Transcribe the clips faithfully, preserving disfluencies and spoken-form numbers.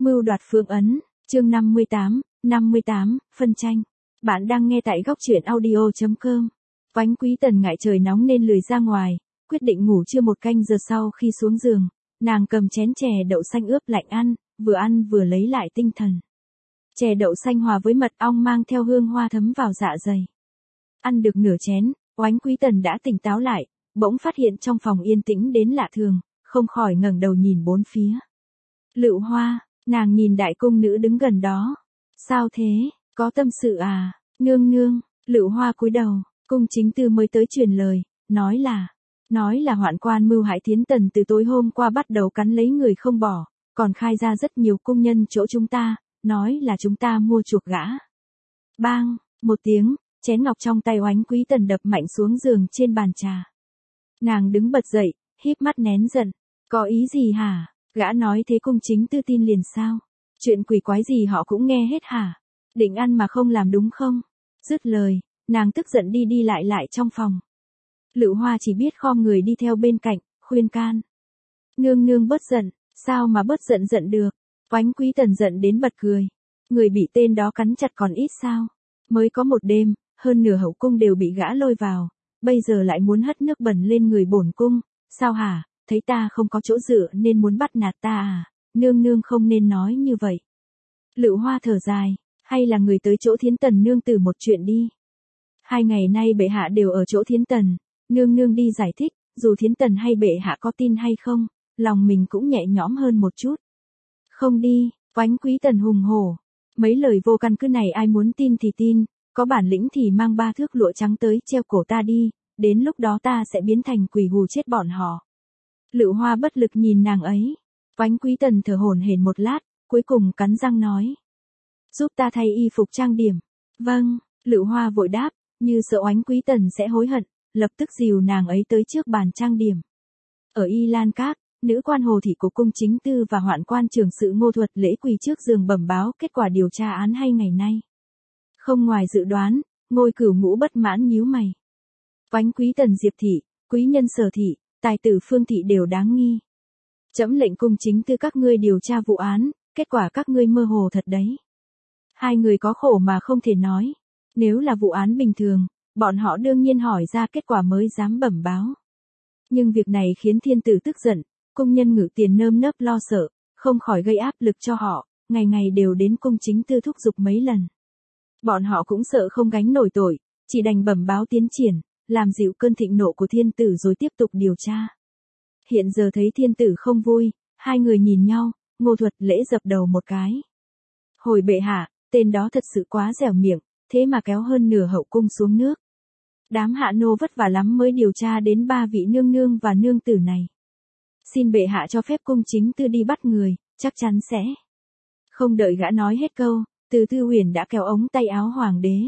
Mưu đoạt phương ấn, chương năm mươi tám, năm mươi tám, phân tranh. Bạn đang nghe tại góc truyện audio chấm com. Oánh Quý Tần ngại trời nóng nên lười ra ngoài, quyết định ngủ trưa một canh giờ sau khi xuống giường. Nàng cầm chén chè đậu xanh ướp lạnh ăn, vừa ăn vừa lấy lại tinh thần. Chè đậu xanh hòa với mật ong mang theo hương hoa thấm vào dạ dày. Ăn được nửa chén, Oánh Quý Tần đã tỉnh táo lại, bỗng phát hiện trong phòng yên tĩnh đến lạ thường, không khỏi ngẩng đầu nhìn bốn phía. Lựu Hoa, nàng nhìn đại cung nữ đứng gần đó. Sao thế, có tâm sự à, nương nương? Lựu Hoa cúi đầu, cung chính tư mới tới truyền lời, nói là, nói là hoạn quan mưu hại Thiến Tần từ tối hôm qua bắt đầu cắn lấy người không bỏ, còn khai ra rất nhiều cung nhân chỗ chúng ta, nói là chúng ta mua chuộc gã. Bang, một tiếng, chén ngọc trong tay Oánh Quý Tần đập mạnh xuống giường trên bàn trà. Nàng đứng bật dậy, híp mắt nén giận, có ý gì hả? Gã nói thế cung chính tư tin liền sao? Chuyện quỷ quái gì họ cũng nghe hết hả? Định ăn mà không làm đúng không? Dứt lời, nàng tức giận đi đi lại lại trong phòng. Lựu Hoa chỉ biết khom người đi theo bên cạnh, khuyên can. Nương nương bớt giận, sao mà bớt giận giận được? Oánh Quý Tần giận đến bật cười. Người bị tên đó cắn chặt còn ít sao? Mới có một đêm, hơn nửa hậu cung đều bị gã lôi vào, bây giờ lại muốn hất nước bẩn lên người bổn cung, sao hả? Thấy ta không có chỗ dựa nên muốn bắt nạt ta à, nương nương không nên nói như vậy. Lựu Hoa thở dài, hay là người tới chỗ Thiến Tần nương tử một chuyện đi. Hai ngày nay bệ hạ đều ở chỗ Thiến Tần, nương nương đi giải thích, dù Thiến Tần hay bệ hạ có tin hay không, lòng mình cũng nhẹ nhõm hơn một chút. Không đi, Oánh Quý Tần hùng hổ, mấy lời vô căn cứ này ai muốn tin thì tin, có bản lĩnh thì mang ba thước lụa trắng tới treo cổ ta đi, đến lúc đó ta sẽ biến thành quỷ hù chết bọn họ. Lựu Hoa bất lực nhìn nàng ấy. Oánh Quý Tần thở hổn hển một lát, cuối cùng cắn răng nói. Giúp ta thay y phục trang điểm. Vâng, Lựu Hoa vội đáp, như sợ Oánh Quý Tần sẽ hối hận, lập tức dìu nàng ấy tới trước bàn trang điểm. Ở Y Lan Các, nữ quan Hồ Thị của cung chính tư và hoạn quan trưởng sự Ngô Thuật Lễ quỳ trước giường bẩm báo kết quả điều tra án hay ngày nay. Không ngoài dự đoán, Ngôi Cửu Ngũ bất mãn nhíu mày. Oánh Quý Tần Diệp Thị, quý nhân Sở Thị, tài tử Phương Thị đều đáng nghi. Trẫm lệnh cung chính tư các ngươi điều tra vụ án, kết quả các ngươi mơ hồ thật đấy. Hai người có khổ mà không thể nói. Nếu là vụ án bình thường, bọn họ đương nhiên hỏi ra kết quả mới dám bẩm báo. Nhưng việc này khiến thiên tử tức giận, cung nhân Ngự Tiền nơm nớp lo sợ, không khỏi gây áp lực cho họ, ngày ngày đều đến cung chính tư thúc giục mấy lần. Bọn họ cũng sợ không gánh nổi tội, chỉ đành bẩm báo tiến triển, làm dịu cơn thịnh nộ của thiên tử rồi tiếp tục điều tra. Hiện giờ thấy thiên tử không vui, hai người nhìn nhau, Ngô Thuật Lễ dập đầu một cái. Hồi bệ hạ, tên đó thật sự quá dẻo miệng, thế mà kéo hơn nửa hậu cung xuống nước. Đám hạ nô vất vả lắm mới điều tra đến ba vị nương nương và nương tử này. Xin bệ hạ cho phép cung chính tư đi bắt người, chắc chắn sẽ. Không đợi gã nói hết câu, Từ Tư Huyền đã kéo ống tay áo hoàng đế.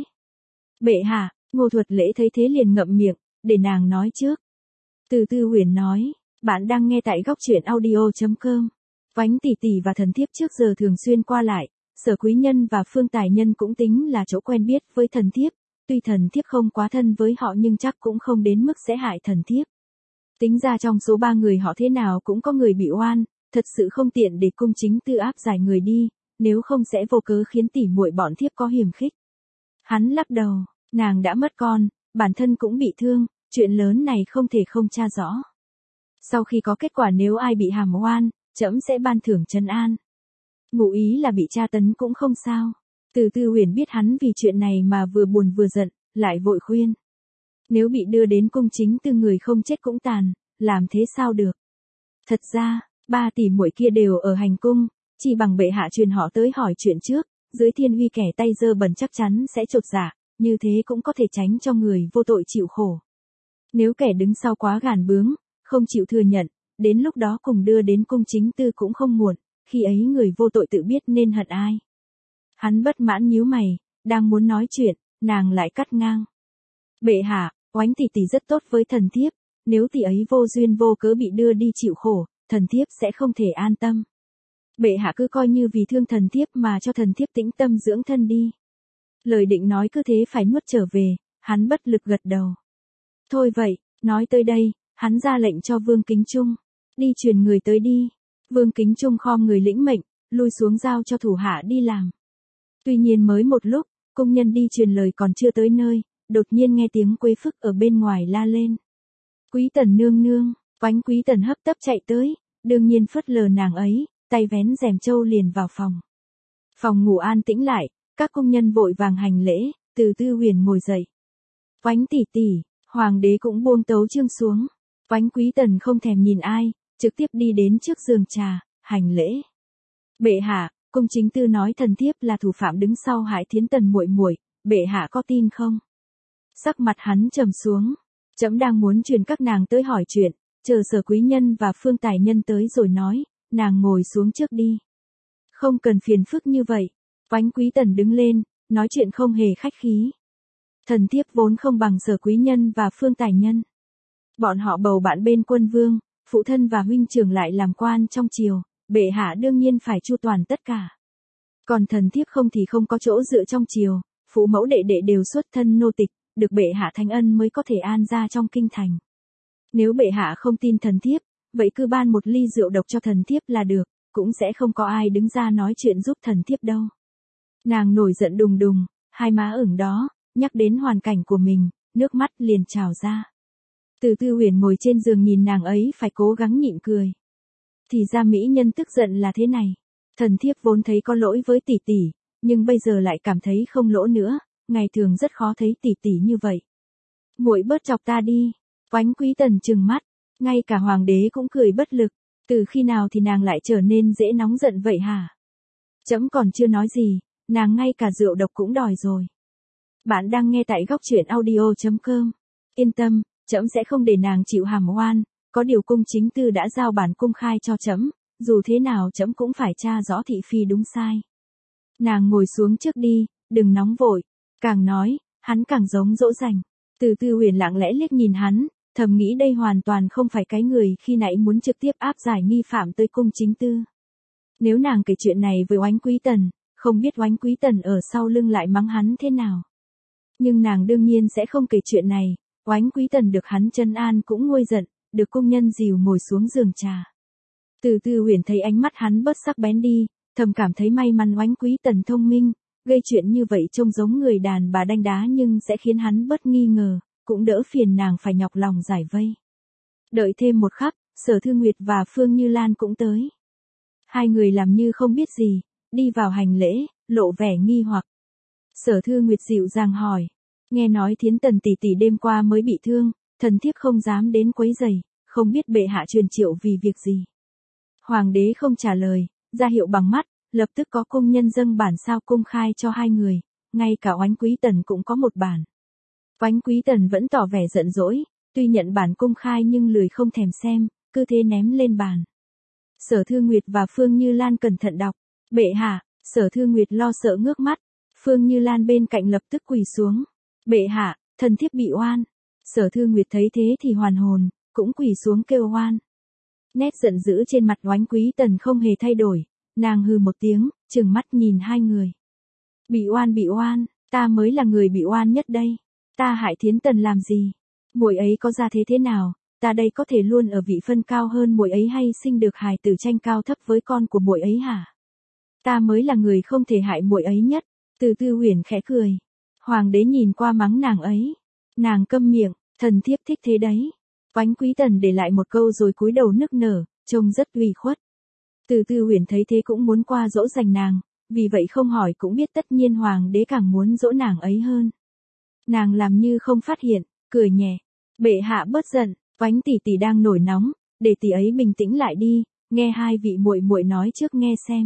Bệ hạ, Ngô Thuật Lễ thấy thế liền ngậm miệng, để nàng nói trước. Từ Tư Huyền nói, bạn đang nghe tại góc truyện audio chấm com. Oánh tỷ tỷ và thần thiếp trước giờ thường xuyên qua lại, Sở quý nhân và Phương tài nhân cũng tính là chỗ quen biết với thần thiếp, tuy thần thiếp không quá thân với họ nhưng chắc cũng không đến mức sẽ hại thần thiếp. Tính ra trong số ba người họ thế nào cũng có người bị oan, thật sự không tiện để cung chính tư áp giải người đi, nếu không sẽ vô cớ khiến tỉ muội bọn thiếp có hiềm khích. Hắn lắc đầu. Nàng đã mất con, bản thân cũng bị thương, chuyện lớn này không thể không tra rõ. Sau khi có kết quả nếu ai bị hàm oan, trẫm sẽ ban thưởng trấn an. Ngụ ý là bị tra tấn cũng không sao. Từ Tư Huyền biết hắn vì chuyện này mà vừa buồn vừa giận, lại vội khuyên. Nếu bị đưa đến cung chính tư người không chết cũng tàn, làm thế sao được. Thật ra, ba tỷ muội kia đều ở hành cung, chỉ bằng bệ hạ truyền họ tới hỏi chuyện trước, dưới thiên uy kẻ tay dơ bẩn chắc chắn sẽ chột dạ. Như thế cũng có thể tránh cho người vô tội chịu khổ. Nếu kẻ đứng sau quá gàn bướng, không chịu thừa nhận, đến lúc đó cùng đưa đến cung chính tư cũng không muộn, khi ấy người vô tội tự biết nên hận ai. Hắn bất mãn nhíu mày, đang muốn nói chuyện, nàng lại cắt ngang. Bệ hạ, Oánh tỷ tỷ rất tốt với thần thiếp, nếu tỷ ấy vô duyên vô cớ bị đưa đi chịu khổ, thần thiếp sẽ không thể an tâm. Bệ hạ cứ coi như vì thương thần thiếp mà cho thần thiếp tĩnh tâm dưỡng thân đi. Lời định nói cứ thế phải nuốt trở về, hắn bất lực gật đầu. Thôi vậy, nói tới đây, hắn ra lệnh cho Vương Kính Trung. Đi truyền người tới đi. Vương Kính Trung khom người lĩnh mệnh, lui xuống giao cho thủ hạ đi làm. Tuy nhiên mới một lúc, công nhân đi truyền lời còn chưa tới nơi, đột nhiên nghe tiếng Quế Phức ở bên ngoài la lên. Quý Tần nương nương, Oánh Quý Tần hấp tấp chạy tới, đương nhiên phớt lờ nàng ấy, tay vén rèm trâu liền vào phòng. Phòng ngủ an tĩnh lại, các công nhân vội vàng hành lễ, Từ Tư Huyền ngồi dậy. Oánh tỷ tỷ, hoàng đế cũng buông tấu chương xuống. Oánh Quý Tần không thèm nhìn ai, trực tiếp đi đến trước giường trà, hành lễ. Bệ hạ, cung chính tư nói thần thiếp là thủ phạm đứng sau hại Thiến Tần muội muội, bệ hạ có tin không? Sắc mặt hắn trầm xuống, trẫm đang muốn truyền các nàng tới hỏi chuyện, chờ Sở quý nhân và Phương Tài nhân tới rồi nói, nàng ngồi xuống trước đi. Không cần phiền phức như vậy. Oánh Quý Tần đứng lên, nói chuyện không hề khách khí. Thần thiếp vốn không bằng Sở quý nhân và Phương Tài nhân. Bọn họ bầu bạn bên quân vương, phụ thân và huynh trưởng lại làm quan trong triều, bệ hạ đương nhiên phải chu toàn tất cả. Còn thần thiếp không thì không có chỗ dựa trong triều, phụ mẫu đệ đệ đều xuất thân nô tịch, được bệ hạ thánh ân mới có thể an ra trong kinh thành. Nếu bệ hạ không tin thần thiếp, vậy cứ ban một ly rượu độc cho thần thiếp là được, cũng sẽ không có ai đứng ra nói chuyện giúp thần thiếp đâu. Nàng nổi giận đùng đùng, hai má ửng đó, nhắc đến hoàn cảnh của mình, nước mắt liền trào ra. Từ Tư Huyền ngồi trên giường nhìn nàng ấy phải cố gắng nhịn cười. Thì ra mỹ nhân tức giận là thế này. Thần thiếp vốn thấy có lỗi với tỷ tỷ, nhưng bây giờ lại cảm thấy không lỗ nữa, ngày thường rất khó thấy tỷ tỷ như vậy. Muội bớt chọc ta đi. Oánh Quý Tần trừng mắt, ngay cả hoàng đế cũng cười bất lực, từ khi nào thì nàng lại trở nên dễ nóng giận vậy hả? Trẫm còn chưa nói gì, nàng ngay cả rượu độc cũng đòi rồi. Bạn đang nghe tại góc truyện audio chấm com. Yên tâm, trẫm sẽ không để nàng chịu hàm oan, có điều cung chính tư đã giao bản công khai cho trẫm, dù thế nào trẫm cũng phải tra rõ thị phi đúng sai. Nàng ngồi xuống trước đi, đừng nóng vội, càng nói, hắn càng giống dỗ dành. Từ Tư Huyền lặng lẽ liếc nhìn hắn, thầm nghĩ đây hoàn toàn không phải cái người khi nãy muốn trực tiếp áp giải nghi phạm tới cung chính tư. Nếu nàng kể chuyện này với Oánh Quý Tần, không biết Oánh Quý Tần ở sau lưng lại mắng hắn thế nào. Nhưng nàng đương nhiên sẽ không kể chuyện này, Oánh Quý Tần được hắn trấn an cũng nguôi giận, được công nhân dìu ngồi xuống giường trà. Từ Tư Huyền thấy ánh mắt hắn bớt sắc bén đi, thầm cảm thấy may mắn Oánh Quý Tần thông minh, gây chuyện như vậy trông giống người đàn bà đanh đá nhưng sẽ khiến hắn bớt nghi ngờ, cũng đỡ phiền nàng phải nhọc lòng giải vây. Đợi thêm một khắc, Sở Thư Nguyệt và Phương Như Lan cũng tới. Hai người làm như không biết gì, đi vào hành lễ, lộ vẻ nghi hoặc. Sở Thư Nguyệt dịu dàng hỏi, nghe nói Thiến Tần tỷ tỷ đêm qua mới bị thương, thần thiếp không dám đến quấy rầy, không biết bệ hạ truyền triệu vì việc gì. Hoàng đế không trả lời, ra hiệu bằng mắt, lập tức có công nhân dâng bản sao công khai cho hai người, ngay cả Oánh Quý Tần cũng có một bản. Oánh Quý Tần vẫn tỏ vẻ giận dỗi, tuy nhận bản công khai nhưng lười không thèm xem, cứ thế ném lên bàn. Sở Thư Nguyệt và Phương Như Lan cẩn thận đọc, bệ hạ. Sở Thư Nguyệt lo sợ ngước mắt, Phương Như Lan bên cạnh lập tức quỳ xuống. Bệ hạ, thần thiếp bị oan. Sở Thư Nguyệt thấy thế thì hoàn hồn, cũng quỳ xuống kêu oan. Nét giận dữ trên mặt Oánh Quý Tần không hề thay đổi, nàng hừ một tiếng, trừng mắt nhìn hai người. Bị oan bị oan, ta mới là người bị oan nhất đây. Ta hại Thiến Tần làm gì? Muội ấy có ra thế thế nào? Ta đây có thể luôn ở vị phân cao hơn muội ấy hay sinh được hài tử tranh cao thấp với con của muội ấy hả? Ta mới là người không thể hại muội ấy nhất. Từ Tư Huyền khẽ cười. Hoàng đế nhìn qua mắng nàng ấy. Nàng câm miệng, thần thiếp thích thế đấy. Oánh Quý Tần để lại một câu rồi cúi đầu nức nở, trông rất ủy khuất. Từ Tư Huyền thấy thế cũng muốn qua dỗ dành nàng, vì vậy không hỏi cũng biết tất nhiên hoàng đế càng muốn dỗ nàng ấy hơn. Nàng làm như không phát hiện, cười nhẹ. Bệ hạ bớt giận, Oánh tỷ tỷ đang nổi nóng, để tỷ ấy bình tĩnh lại đi, nghe hai vị muội muội nói trước nghe xem.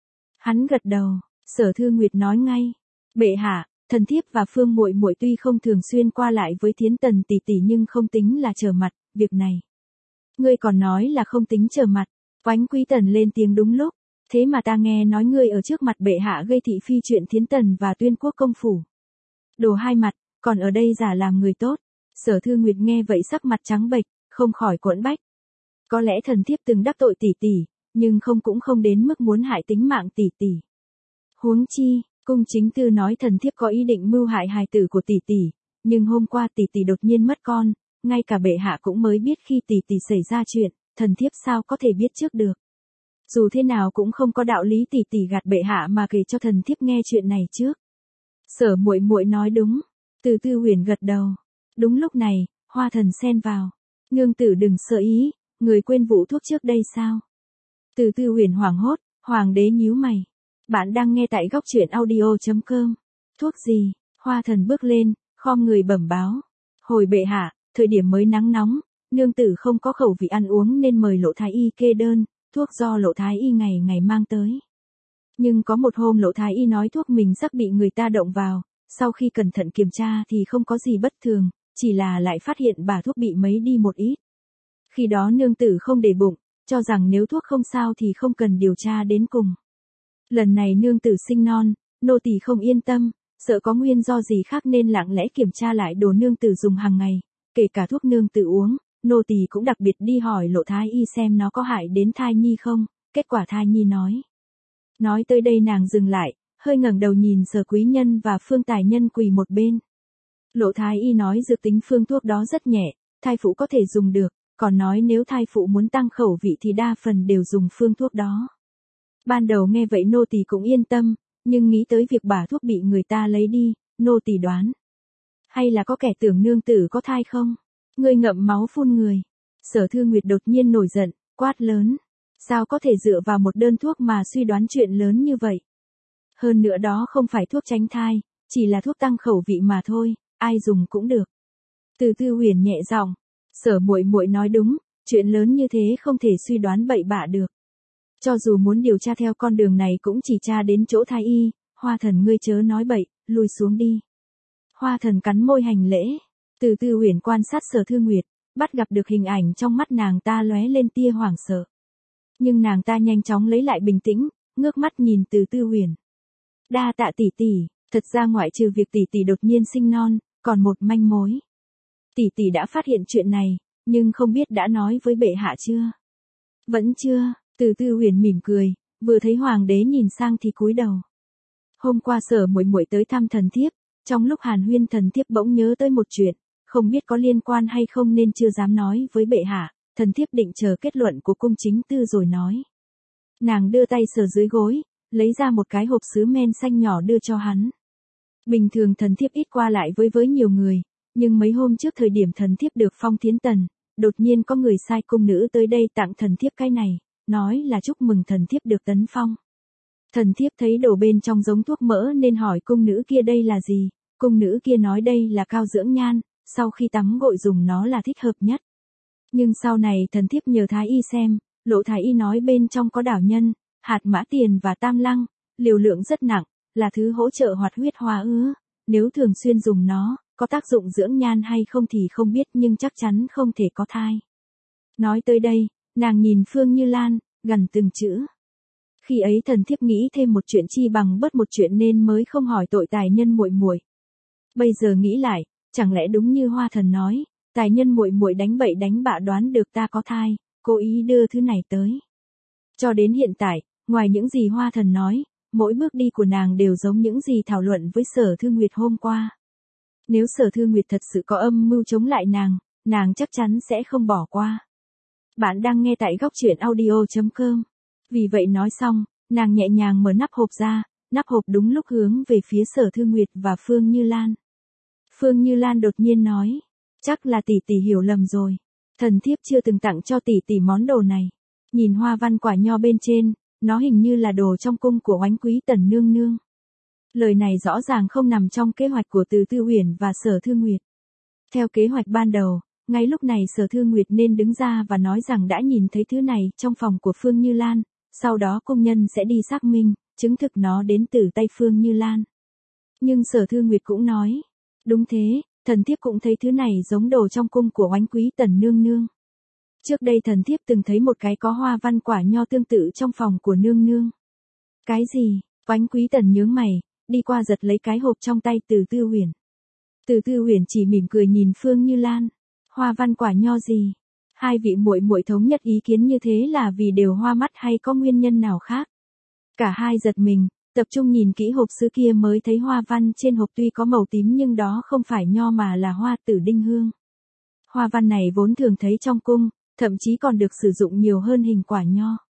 Hắn gật đầu, Sở Thư Nguyệt nói ngay, bệ hạ, thần thiếp và Phương muội muội tuy không thường xuyên qua lại với Thiến Tần tỷ tỷ nhưng không tính là trở mặt, việc này. Ngươi còn nói là không tính trở mặt, Oánh Quý Tần lên tiếng đúng lúc, thế mà ta nghe nói ngươi ở trước mặt bệ hạ gây thị phi chuyện Thiến Tần và Tuyên Quốc công phủ. Đồ hai mặt, còn ở đây giả làm người tốt. Sở Thư Nguyệt nghe vậy sắc mặt trắng bệch, không khỏi quẫn bách. Có lẽ thần thiếp từng đắc tội tỷ tỷ, nhưng không cũng không đến mức muốn hại tính mạng tỷ tỷ. Huống chi, cung chính tư nói thần thiếp có ý định mưu hại hài tử của tỷ tỷ, nhưng hôm qua tỷ tỷ đột nhiên mất con, ngay cả bệ hạ cũng mới biết khi tỷ tỷ xảy ra chuyện, thần thiếp sao có thể biết trước được. Dù thế nào cũng không có đạo lý tỷ tỷ gạt bệ hạ mà kể cho thần thiếp nghe chuyện này trước. Sở muội muội nói đúng. Từ Tư Huyền gật đầu. Đúng lúc này, Hoa Thần xen vào. Nương tử đừng sợ ý, người quên vụ thuốc trước đây sao? Từ Tư Huyền hoảng hốt, hoàng đế nhíu mày. Bạn đang nghe tại góc truyện audio chấm com. Thuốc gì? Hoa Thần bước lên, khom người bẩm báo. Hồi bệ hạ, thời điểm mới nắng nóng, nương tử không có khẩu vị ăn uống nên mời Lộ Thái Y kê đơn, thuốc do Lộ Thái Y ngày ngày mang tới. Nhưng có một hôm Lộ Thái Y nói thuốc mình sắc bị người ta động vào, sau khi cẩn thận kiểm tra thì không có gì bất thường, chỉ là lại phát hiện bà thuốc bị mấy đi một ít. Khi đó nương tử không để bụng, cho rằng nếu thuốc không sao thì không cần điều tra đến cùng. Lần này nương tử sinh non, nô tỳ không yên tâm, sợ có nguyên do gì khác nên lặng lẽ kiểm tra lại đồ nương tử dùng hàng ngày, kể cả thuốc nương tử uống, nô tỳ cũng đặc biệt đi hỏi Lộ Thái Y xem nó có hại đến thai nhi không, kết quả thai nhi nói. Nói tới đây nàng dừng lại, hơi ngẩng đầu nhìn Sở Quý Nhân và Phương Tài Nhân quỳ một bên. Lộ Thái Y nói dược tính phương thuốc đó rất nhẹ, thai phụ có thể dùng được, còn nói nếu thai phụ muốn tăng khẩu vị thì đa phần đều dùng phương thuốc đó. Ban đầu nghe vậy nô tỳ cũng yên tâm, nhưng nghĩ tới việc bả thuốc bị người ta lấy đi, nô tỳ đoán. Hay là có kẻ tưởng nương tử có thai không? Ngươi ngậm máu phun người. Sở Thư Nguyệt đột nhiên nổi giận, quát lớn. Sao có thể dựa vào một đơn thuốc mà suy đoán chuyện lớn như vậy? Hơn nữa đó không phải thuốc tránh thai, chỉ là thuốc tăng khẩu vị mà thôi, ai dùng cũng được. Từ Tư Huyền nhẹ giọng, Sở muội muội nói đúng, chuyện lớn như thế không thể suy đoán bậy bạ được. Cho dù muốn điều tra theo con đường này cũng chỉ tra đến chỗ Thái Y, Hoa Thần ngươi chớ nói bậy, lùi xuống đi. Hoa Thần cắn môi hành lễ. Từ Tư Huyền quan sát Sở Thư Nguyệt, bắt gặp được hình ảnh trong mắt nàng ta lóe lên tia hoảng sợ. Nhưng nàng ta nhanh chóng lấy lại bình tĩnh, ngước mắt nhìn Từ Tư Huyền. Đa tạ tỷ tỷ, thật ra ngoại trừ việc tỷ tỷ đột nhiên sinh non, còn một manh mối. Tỷ tỷ đã phát hiện chuyện này, nhưng không biết đã nói với bệ hạ chưa? Vẫn chưa, Từ Tư Huyền mỉm cười, vừa thấy hoàng đế nhìn sang thì cúi đầu. Hôm qua Sở muội muội tới thăm thần thiếp, trong lúc hàn huyên thần thiếp bỗng nhớ tới một chuyện, không biết có liên quan hay không nên chưa dám nói với bệ hạ, thần thiếp định chờ kết luận của cung chính tư rồi nói. Nàng đưa tay sờ dưới gối, lấy ra một cái hộp sứ men xanh nhỏ đưa cho hắn. Bình thường thần thiếp ít qua lại với với nhiều người, nhưng mấy hôm trước thời điểm thần thiếp được phong thiến tần, đột nhiên có người sai cung nữ tới đây tặng thần thiếp cái này, nói là chúc mừng thần thiếp được tấn phong. Thần thiếp thấy đồ bên trong giống thuốc mỡ nên hỏi cung nữ kia đây là gì, cung nữ kia nói đây là cao dưỡng nhan, sau khi tắm gội dùng nó là thích hợp nhất. Nhưng sau này thần thiếp nhờ Thái Y xem, Lộ Thái Y nói bên trong có đảo nhân, hạt mã tiền và tam lăng, liều lượng rất nặng, là thứ hỗ trợ hoạt huyết hóa ứ, nếu thường xuyên dùng nó, có tác dụng dưỡng nhan hay không thì không biết nhưng chắc chắn không thể có thai. Nói tới đây, nàng nhìn Phương Như Lan, gần từng chữ. Khi ấy thần thiếp nghĩ thêm một chuyện chi bằng bớt một chuyện nên mới không hỏi tội tài nhân muội muội. Bây giờ nghĩ lại, chẳng lẽ đúng như Hoa Thần nói, tài nhân muội muội đánh bậy đánh bạ đoán được ta có thai, cố ý đưa thứ này tới. Cho đến hiện tại, ngoài những gì Hoa Thần nói, mỗi bước đi của nàng đều giống những gì thảo luận với Sở Thư Nguyệt hôm qua. Nếu Sở Thư Nguyệt thật sự có âm mưu chống lại nàng, nàng chắc chắn sẽ không bỏ qua. Bạn đang nghe tại góc truyện audio chấm com. Vì vậy nói xong, nàng nhẹ nhàng mở nắp hộp ra, nắp hộp đúng lúc hướng về phía Sở Thư Nguyệt và Phương Như Lan. Phương Như Lan đột nhiên nói, chắc là tỷ tỷ hiểu lầm rồi. Thần thiếp chưa từng tặng cho tỷ tỷ món đồ này. Nhìn hoa văn quả nho bên trên, nó hình như là đồ trong cung của Oánh Quý Tần nương nương. Lời này rõ ràng không nằm trong kế hoạch của Từ Tư Huyền và Sở Thư Nguyệt. Theo kế hoạch ban đầu, ngay lúc này Sở Thư Nguyệt nên đứng ra và nói rằng đã nhìn thấy thứ này trong phòng của Phương Như Lan, sau đó công nhân sẽ đi xác minh, chứng thực nó đến từ tay Phương Như Lan. Nhưng Sở Thư Nguyệt cũng nói, đúng thế, thần thiếp cũng thấy thứ này giống đồ trong cung của Oánh Quý Tần nương nương. Trước đây thần thiếp từng thấy một cái có hoa văn quả nho tương tự trong phòng của nương nương. Cái gì? Oánh Quý Tần nhướng mày, đi qua giật lấy cái hộp trong tay Từ Tư Huyền. Từ Tư Huyền chỉ mỉm cười nhìn Phương Như Lan. Hoa văn quả nho gì? Hai vị muội muội thống nhất ý kiến như thế là vì đều hoa mắt hay có nguyên nhân nào khác? Cả hai giật mình, tập trung nhìn kỹ hộp sứ kia mới thấy hoa văn trên hộp tuy có màu tím nhưng đó không phải nho mà là hoa tử đinh hương. Hoa văn này vốn thường thấy trong cung, thậm chí còn được sử dụng nhiều hơn hình quả nho.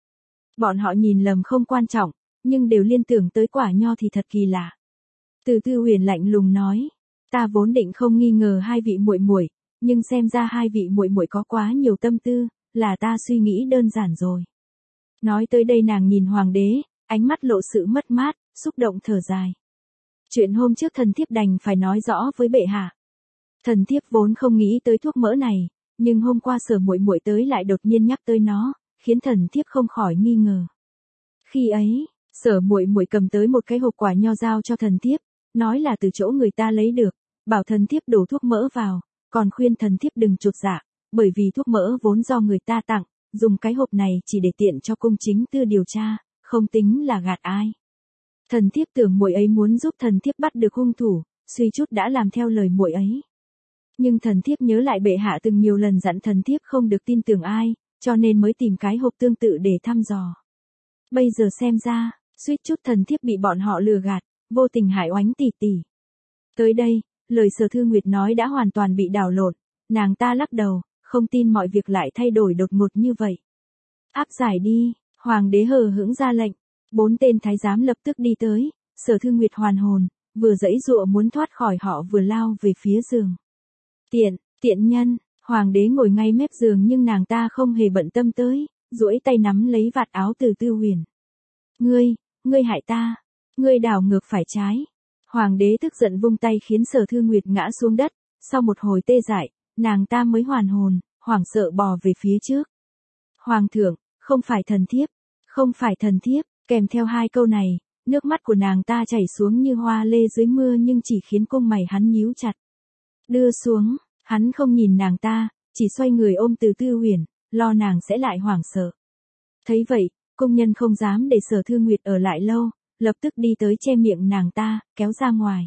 Bọn họ nhìn lầm không quan trọng, nhưng đều liên tưởng tới quả nho thì thật kỳ lạ. Từ Tư Huyền lạnh lùng nói, ta vốn định không nghi ngờ hai vị muội muội, nhưng xem ra hai vị muội muội có quá nhiều tâm tư, là ta suy nghĩ đơn giản rồi. Nói tới đây nàng nhìn hoàng đế, ánh mắt lộ sự mất mát, xúc động thở dài. Chuyện hôm trước thần thiếp đành phải nói rõ với bệ hạ. Thần thiếp vốn không nghĩ tới thuốc mỡ này, nhưng hôm qua Sở muội muội tới lại đột nhiên nhắc tới nó, khiến thần thiếp không khỏi nghi ngờ. Khi ấy, Sở muội muội cầm tới một cái hộp quả nho giao cho thần thiếp, nói là từ chỗ người ta lấy được, bảo thần thiếp đổ thuốc mỡ vào, còn khuyên thần thiếp đừng chột dạ, bởi vì thuốc mỡ vốn do người ta tặng, dùng cái hộp này chỉ để tiện cho cung chính tư điều tra, không tính là gạt ai. Thần thiếp tưởng muội ấy muốn giúp thần thiếp bắt được hung thủ, suy chút đã làm theo lời muội ấy. Nhưng thần thiếp nhớ lại bệ hạ từng nhiều lần dặn thần thiếp không được tin tưởng ai, cho nên mới tìm cái hộp tương tự để thăm dò. Bây giờ xem ra, suýt chút thần thiếp bị bọn họ lừa gạt, vô tình hại oánh tỷ tỷ. Tới đây, lời Sở Thư Nguyệt nói đã hoàn toàn bị đảo lộn, nàng ta lắc đầu, không tin mọi việc lại thay đổi đột ngột như vậy. Áp giải đi, hoàng đế hờ hững ra lệnh, bốn tên thái giám lập tức đi tới, Sở Thư Nguyệt hoàn hồn, vừa giãy giụa muốn thoát khỏi họ vừa lao về phía giường. Tiện, tiện nhân, hoàng đế ngồi ngay mép giường nhưng nàng ta không hề bận tâm tới, duỗi tay nắm lấy vạt áo Từ Tư Huyền. Ngươi, ngươi hại ta, ngươi đảo ngược phải trái. Hoàng đế tức giận vung tay khiến Sở Thư Nguyệt ngã xuống đất, sau một hồi tê dại, nàng ta mới hoàn hồn, hoảng sợ bò về phía trước. Hoàng thượng, không phải thần thiếp, không phải thần thiếp, kèm theo hai câu này, nước mắt của nàng ta chảy xuống như hoa lê dưới mưa nhưng chỉ khiến cung mày hắn nhíu chặt. Đưa xuống, hắn không nhìn nàng ta, chỉ xoay người ôm Từ Tư Huyền, lo nàng sẽ lại hoảng sợ. Thấy vậy, công nhân không dám để Sở Thư Nguyệt ở lại lâu, lập tức đi tới che miệng nàng ta, kéo ra ngoài.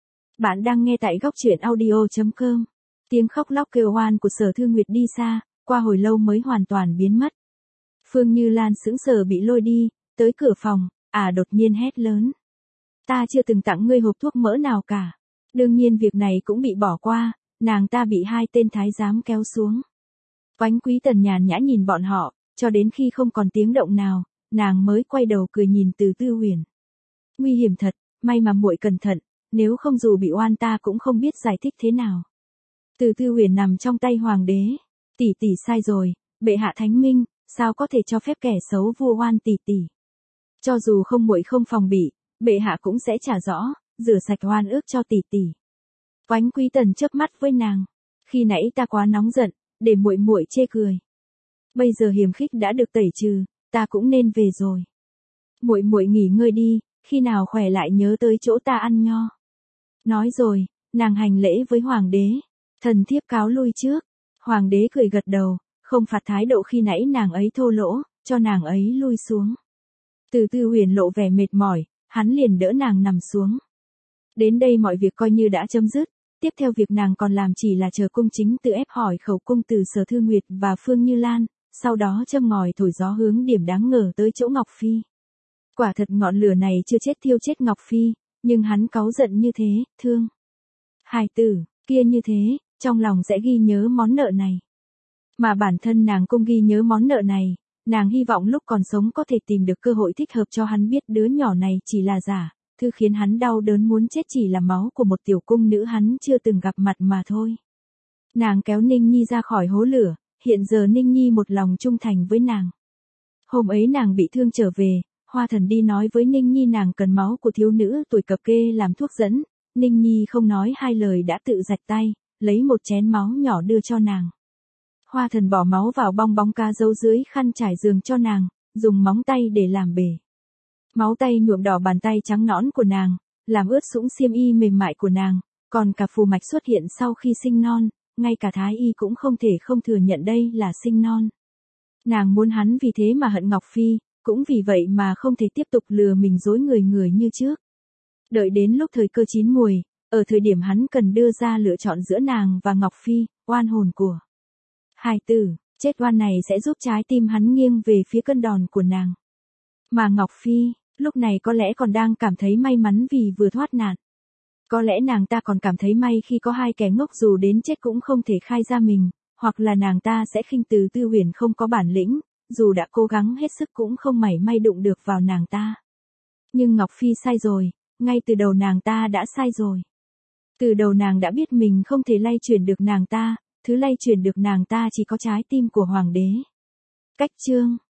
Bạn đang nghe tại góc truyện audio chấm com. Tiếng khóc lóc kêu oan của Sở Thư Nguyệt đi xa, qua hồi lâu mới hoàn toàn biến mất. Phương Như Lan sững sờ bị lôi đi, tới cửa phòng, à đột nhiên hét lớn. Ta chưa từng tặng ngươi hộp thuốc mỡ nào cả. Đương nhiên việc này cũng bị bỏ qua, nàng ta bị hai tên thái giám kéo xuống. Oánh Quý Tần nhàn nhã nhìn bọn họ, cho đến khi không còn tiếng động nào, nàng mới quay đầu cười nhìn Từ Tư Huyền. Nguy hiểm thật, may mà muội cẩn thận, nếu không dù bị oan ta cũng không biết giải thích thế nào. Từ Tư Huyền nằm trong tay hoàng đế. Tỷ tỷ sai rồi, bệ hạ thánh minh, sao có thể cho phép kẻ xấu vu oan tỷ tỷ. Cho dù không muội không phòng bị, bệ hạ cũng sẽ trả rõ, rửa sạch oan ước cho tỷ tỷ. Oánh Quý Tần chớp mắt với nàng. Khi nãy ta quá nóng giận, để muội muội chê cười. Bây giờ hiềm khích đã được tẩy trừ, ta cũng nên về rồi. Muội muội nghỉ ngơi đi, khi nào khỏe lại nhớ tới chỗ ta ăn nho. Nói rồi, nàng hành lễ với hoàng đế. Thần thiếp cáo lui trước. Hoàng đế cười gật đầu, không phạt thái độ khi nãy nàng ấy thô lỗ, cho nàng ấy lui xuống. Từ Tư Huyền lộ vẻ mệt mỏi, hắn liền đỡ nàng nằm xuống. Đến đây mọi việc coi như đã chấm dứt, tiếp theo việc nàng còn làm chỉ là chờ cung chính tự ép hỏi khẩu cung từ Sở Thư Nguyệt và Phương Như Lan, sau đó châm ngòi thổi gió hướng điểm đáng ngờ tới chỗ Ngọc Phi. Quả thật ngọn lửa này chưa chết thiêu chết Ngọc Phi, nhưng hắn cáu giận như thế, thương. Hài tử, kia như thế, trong lòng sẽ ghi nhớ món nợ này. Mà bản thân nàng cũng ghi nhớ món nợ này, nàng hy vọng lúc còn sống có thể tìm được cơ hội thích hợp cho hắn biết đứa nhỏ này chỉ là giả, thứ khiến hắn đau đớn muốn chết chỉ là máu của một tiểu cung nữ hắn chưa từng gặp mặt mà thôi. Nàng kéo Ninh Nhi ra khỏi hố lửa, hiện giờ Ninh Nhi một lòng trung thành với nàng. Hôm ấy nàng bị thương trở về, Hoa Thần đi nói với Ninh Nhi nàng cần máu của thiếu nữ tuổi cập kê làm thuốc dẫn, Ninh Nhi không nói hai lời đã tự rạch tay, lấy một chén máu nhỏ đưa cho nàng. Hoa Thần bỏ máu vào bong bóng cá giấu dưới khăn trải giường cho nàng, dùng móng tay để làm bể. Máu tay nhuộm đỏ bàn tay trắng nõn của nàng, làm ướt sũng xiêm y mềm mại của nàng, còn cả phù mạch xuất hiện sau khi sinh non, ngay cả Thái Y cũng không thể không thừa nhận đây là sinh non. Nàng muốn hắn vì thế mà hận Ngọc Phi, cũng vì vậy mà không thể tiếp tục lừa mình dối người người như trước. Đợi đến lúc thời cơ chín muồi, ở thời điểm hắn cần đưa ra lựa chọn giữa nàng và Ngọc Phi, oan hồn của hài tử, chết oan này sẽ giúp trái tim hắn nghiêng về phía cân đòn của nàng. Mà Ngọc Phi, lúc này có lẽ còn đang cảm thấy may mắn vì vừa thoát nạn. Có lẽ nàng ta còn cảm thấy may khi có hai kẻ ngốc dù đến chết cũng không thể khai ra mình, hoặc là nàng ta sẽ khinh Từ Tư Huyền không có bản lĩnh, dù đã cố gắng hết sức cũng không mảy may đụng được vào nàng ta. Nhưng Ngọc Phi sai rồi, ngay từ đầu nàng ta đã sai rồi. Từ đầu nàng đã biết mình không thể lay chuyển được nàng ta, thứ lay chuyển được nàng ta chỉ có trái tim của hoàng đế. Cách chương